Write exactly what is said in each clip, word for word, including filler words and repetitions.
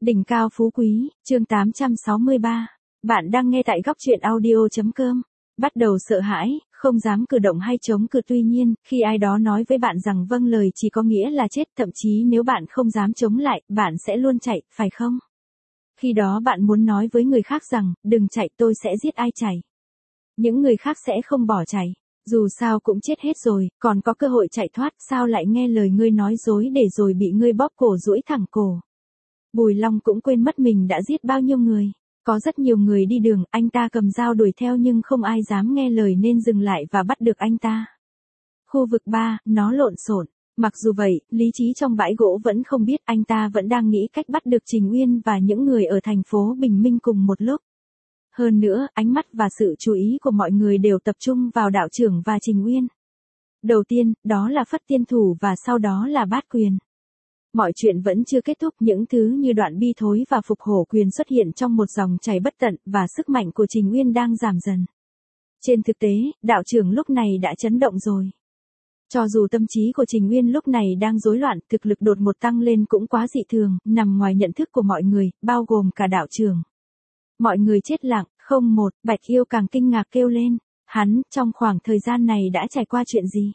Đỉnh cao phú quý, chương tám trăm sáu mươi ba. Bạn đang nghe tại góc truyện audio.com. Bắt đầu sợ hãi, không dám cử động hay chống cự, tuy nhiên, khi ai đó nói với bạn rằng vâng lời chỉ có nghĩa là chết, thậm chí nếu bạn không dám chống lại, bạn sẽ luôn chạy, phải không? Khi đó bạn muốn nói với người khác rằng, đừng chạy, tôi sẽ giết ai chạy. Những người khác sẽ không bỏ chạy. Dù sao cũng chết hết rồi, còn có cơ hội chạy thoát, sao lại nghe lời ngươi nói dối để rồi bị ngươi bóp cổ duỗi thẳng cổ. Bùi Long cũng quên mất mình đã giết bao nhiêu người. Có rất nhiều người đi đường, anh ta cầm dao đuổi theo nhưng không ai dám nghe lời nên dừng lại và bắt được anh ta. Khu vực ba, nó lộn xộn. Mặc dù vậy, lý trí trong bãi gỗ vẫn không biết, anh ta vẫn đang nghĩ cách bắt được Trình Uyên và những người ở thành phố Bình Minh cùng một lúc. Hơn nữa, ánh mắt và sự chú ý của mọi người đều tập trung vào đạo trưởng và Trình Uyên. Đầu tiên, đó là Phất Tiên Thủ và sau đó là Bát Quyền. Mọi chuyện vẫn chưa kết thúc, những thứ như đoạn bi thối và phục hổ quyền xuất hiện trong một dòng chảy bất tận và sức mạnh của Trình Uyên đang giảm dần. Trên thực tế, đạo trưởng lúc này đã chấn động rồi. Cho dù tâm trí của Trình Uyên lúc này đang rối loạn, thực lực đột ngột tăng lên cũng quá dị thường, nằm ngoài nhận thức của mọi người, bao gồm cả đạo trưởng. Mọi người chết lặng, không một, Bạch Yêu càng kinh ngạc kêu lên, hắn, trong khoảng thời gian này đã trải qua chuyện gì?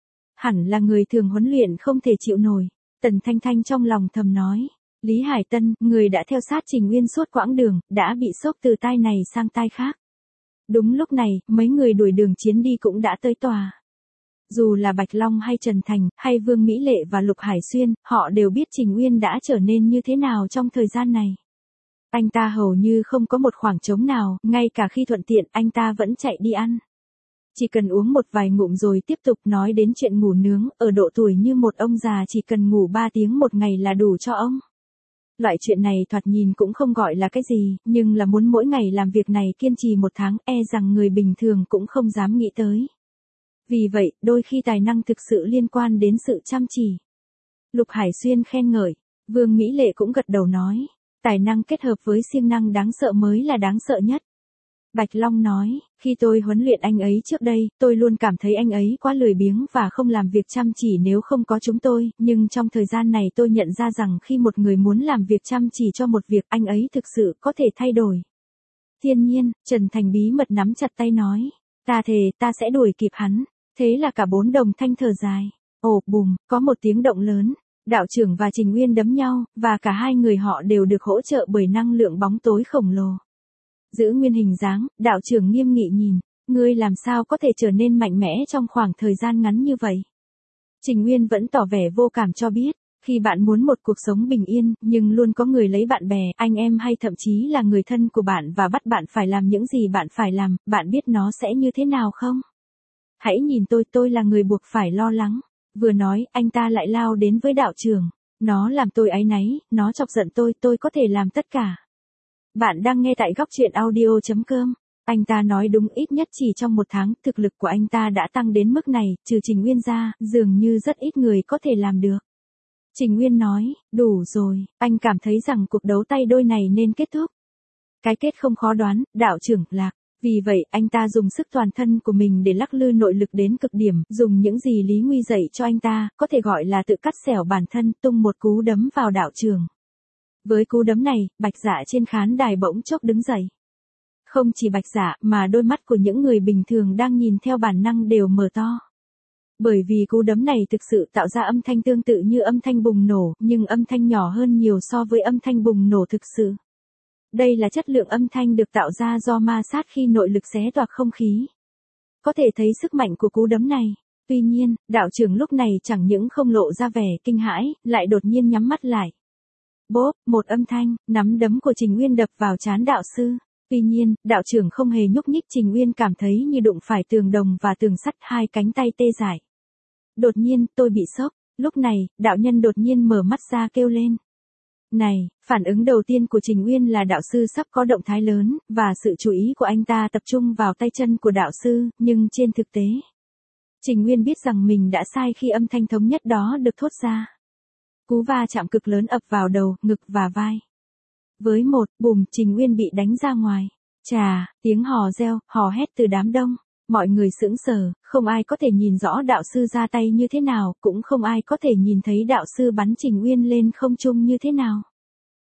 Hẳn là người thường huấn luyện không thể chịu nổi. Tần Thanh Thanh trong lòng thầm nói, Lý Hải Tân, người đã theo sát Trình Uyên suốt quãng đường, đã bị sốc từ tai này sang tai khác. Đúng lúc này, mấy người đuổi đường chiến đi cũng đã tới tòa. Dù là Bạch Long hay Trần Thành, hay Vương Mỹ Lệ và Lục Hải Xuyên, họ đều biết Trình Uyên đã trở nên như thế nào trong thời gian này. Anh ta hầu như không có một khoảng trống nào, ngay cả khi thuận tiện anh ta vẫn chạy đi ăn. Chỉ cần uống một vài ngụm rồi tiếp tục nói đến chuyện ngủ nướng, ở độ tuổi như một ông già chỉ cần ngủ ba tiếng một ngày là đủ cho ông. Loại chuyện này thoạt nhìn cũng không gọi là cái gì, nhưng là muốn mỗi ngày làm việc này kiên trì một tháng, e rằng người bình thường cũng không dám nghĩ tới. Vì vậy, đôi khi tài năng thực sự liên quan đến sự chăm chỉ. Lục Hải Xuyên khen ngợi, Vương Mỹ Lệ cũng gật đầu nói, tài năng kết hợp với siêng năng đáng sợ mới là đáng sợ nhất. Bạch Long nói, khi tôi huấn luyện anh ấy trước đây, tôi luôn cảm thấy anh ấy quá lười biếng và không làm việc chăm chỉ nếu không có chúng tôi, nhưng trong thời gian này tôi nhận ra rằng khi một người muốn làm việc chăm chỉ cho một việc, anh ấy thực sự có thể thay đổi. Thiên nhiên, Trần Thành bí mật nắm chặt tay nói, ta thề, ta sẽ đuổi kịp hắn. Thế là cả bốn đồng thanh thở dài. Ồ, bùm, có một tiếng động lớn. Đạo trưởng và Trình Uyên đấm nhau, và cả hai người họ đều được hỗ trợ bởi năng lượng bóng tối khổng lồ. Giữ nguyên hình dáng, đạo trưởng nghiêm nghị nhìn, ngươi làm sao có thể trở nên mạnh mẽ trong khoảng thời gian ngắn như vậy? Trình Uyên vẫn tỏ vẻ vô cảm cho biết, khi bạn muốn một cuộc sống bình yên, nhưng luôn có người lấy bạn bè, anh em hay thậm chí là người thân của bạn và bắt bạn phải làm những gì bạn phải làm, bạn biết nó sẽ như thế nào không? Hãy nhìn tôi, tôi là người buộc phải lo lắng. Vừa nói, anh ta lại lao đến với đạo trưởng. Nó làm tôi áy náy, nó chọc giận tôi, tôi có thể làm tất cả. Bạn đang nghe tại góc truyện audio.com. Anh ta nói đúng, ít nhất chỉ trong một tháng, thực lực của anh ta đã tăng đến mức này, trừ Trình Uyên ra, dường như rất ít người có thể làm được. Trình Uyên nói, đủ rồi, anh cảm thấy rằng cuộc đấu tay đôi này nên kết thúc. Cái kết không khó đoán, đạo trưởng, lạc. Vì vậy, anh ta dùng sức toàn thân của mình để lắc lư nội lực đến cực điểm, dùng những gì Lý Nguy dạy cho anh ta, có thể gọi là tự cắt xẻo bản thân, tung một cú đấm vào đạo trưởng. Với cú đấm này, Bạch Dạ trên khán đài bỗng chốc đứng dậy. Không chỉ Bạch Dạ, mà đôi mắt của những người bình thường đang nhìn theo bản năng đều mở to. Bởi vì cú đấm này thực sự tạo ra âm thanh tương tự như âm thanh bùng nổ, nhưng âm thanh nhỏ hơn nhiều so với âm thanh bùng nổ thực sự. Đây là chất lượng âm thanh được tạo ra do ma sát khi nội lực xé toạc không khí. Có thể thấy sức mạnh của cú đấm này. Tuy nhiên, đạo trưởng lúc này chẳng những không lộ ra vẻ kinh hãi, lại đột nhiên nhắm mắt lại. Bốp, một âm thanh, nắm đấm của Trình Uyên đập vào trán đạo sư. Tuy nhiên, đạo trưởng không hề nhúc nhích, Trình Uyên cảm thấy như đụng phải tường đồng và tường sắt, hai cánh tay tê dại. Đột nhiên, tôi bị sốc. Lúc này, đạo nhân đột nhiên mở mắt ra kêu lên. Này, phản ứng đầu tiên của Trình Uyên là đạo sư sắp có động thái lớn, và sự chú ý của anh ta tập trung vào tay chân của đạo sư, nhưng trên thực tế, Trình Uyên biết rằng mình đã sai khi âm thanh thống nhất đó được thốt ra. Cú va chạm cực lớn ập vào đầu, ngực và vai. Với một, bùm, Trình Uyên bị đánh ra ngoài. Chà, tiếng hò reo, hò hét từ đám đông. Mọi người sững sờ, không ai có thể nhìn rõ đạo sư ra tay như thế nào, cũng không ai có thể nhìn thấy đạo sư bắn Trình Uyên lên không trung như thế nào.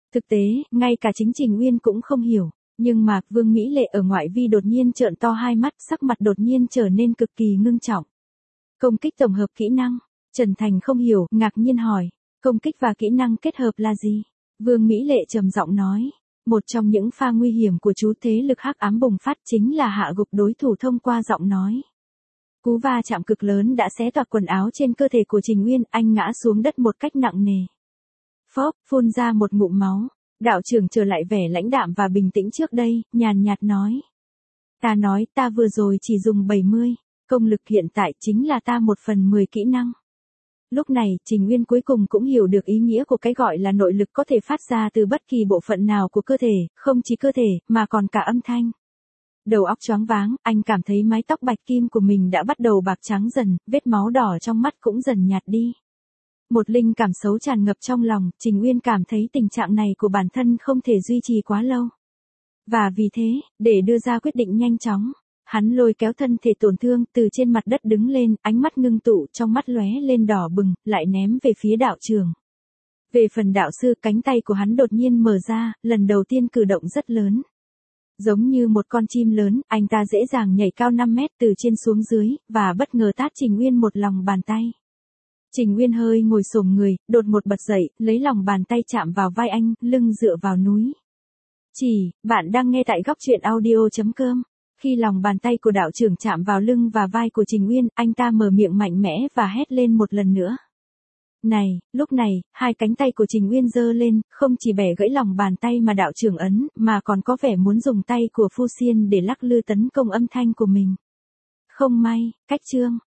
Thực tế, ngay cả chính Trình Uyên cũng không hiểu. Nhưng mà, Vương Mỹ Lệ ở ngoại vi đột nhiên trợn to hai mắt, sắc mặt đột nhiên trở nên cực kỳ ngưng trọng. Công kích tổng hợp kỹ năng. Trần Thành không hiểu, ngạc nhiên hỏi. Công kích và kỹ năng kết hợp là gì? Vương Mỹ Lệ trầm giọng nói. Một trong những pha nguy hiểm của chú thế lực hắc ám bùng phát chính là hạ gục đối thủ thông qua giọng nói. Cú va chạm cực lớn đã xé toạc quần áo trên cơ thể của Trình Uyên, anh ngã xuống đất một cách nặng nề. Phốc, phun ra một ngụm máu. Đạo trưởng trở lại vẻ lãnh đạm và bình tĩnh trước đây, nhàn nhạt nói. Ta nói ta vừa rồi chỉ dùng bảy mươi, công lực hiện tại chính là ta một phần mười kỹ năng. Lúc này, Trình Uyên cuối cùng cũng hiểu được ý nghĩa của cái gọi là nội lực có thể phát ra từ bất kỳ bộ phận nào của cơ thể, không chỉ cơ thể, mà còn cả âm thanh. Đầu óc choáng váng, anh cảm thấy mái tóc bạch kim của mình đã bắt đầu bạc trắng dần, vết máu đỏ trong mắt cũng dần nhạt đi. Một linh cảm xấu tràn ngập trong lòng, Trình Uyên cảm thấy tình trạng này của bản thân không thể duy trì quá lâu. Và vì thế, để đưa ra quyết định nhanh chóng, hắn lôi kéo thân thể tổn thương từ trên mặt đất đứng lên, ánh mắt ngưng tụ, trong mắt lóe lên đỏ bừng, lại ném về phía đạo trưởng. Về phần đạo sư, cánh tay của hắn đột nhiên mở ra, lần đầu tiên cử động rất lớn. Giống như một con chim lớn, anh ta dễ dàng nhảy cao năm mét từ trên xuống dưới, và bất ngờ tát Trình Uyên một lòng bàn tay. Trình Uyên hơi ngồi xổm người, đột một bật dậy, lấy lòng bàn tay chạm vào vai anh, lưng dựa vào núi. Chỉ, bạn đang nghe tại góc truyện audio chấm com. Khi lòng bàn tay của đạo trưởng chạm vào lưng và vai của Trình Uyên, anh ta mở miệng mạnh mẽ và hét lên một lần nữa. Này, lúc này, hai cánh tay của Trình Uyên giơ lên, không chỉ bẻ gãy lòng bàn tay mà đạo trưởng ấn, mà còn có vẻ muốn dùng tay của Phu Xiên để lắc lư tấn công âm thanh của mình. Không may, cách chương.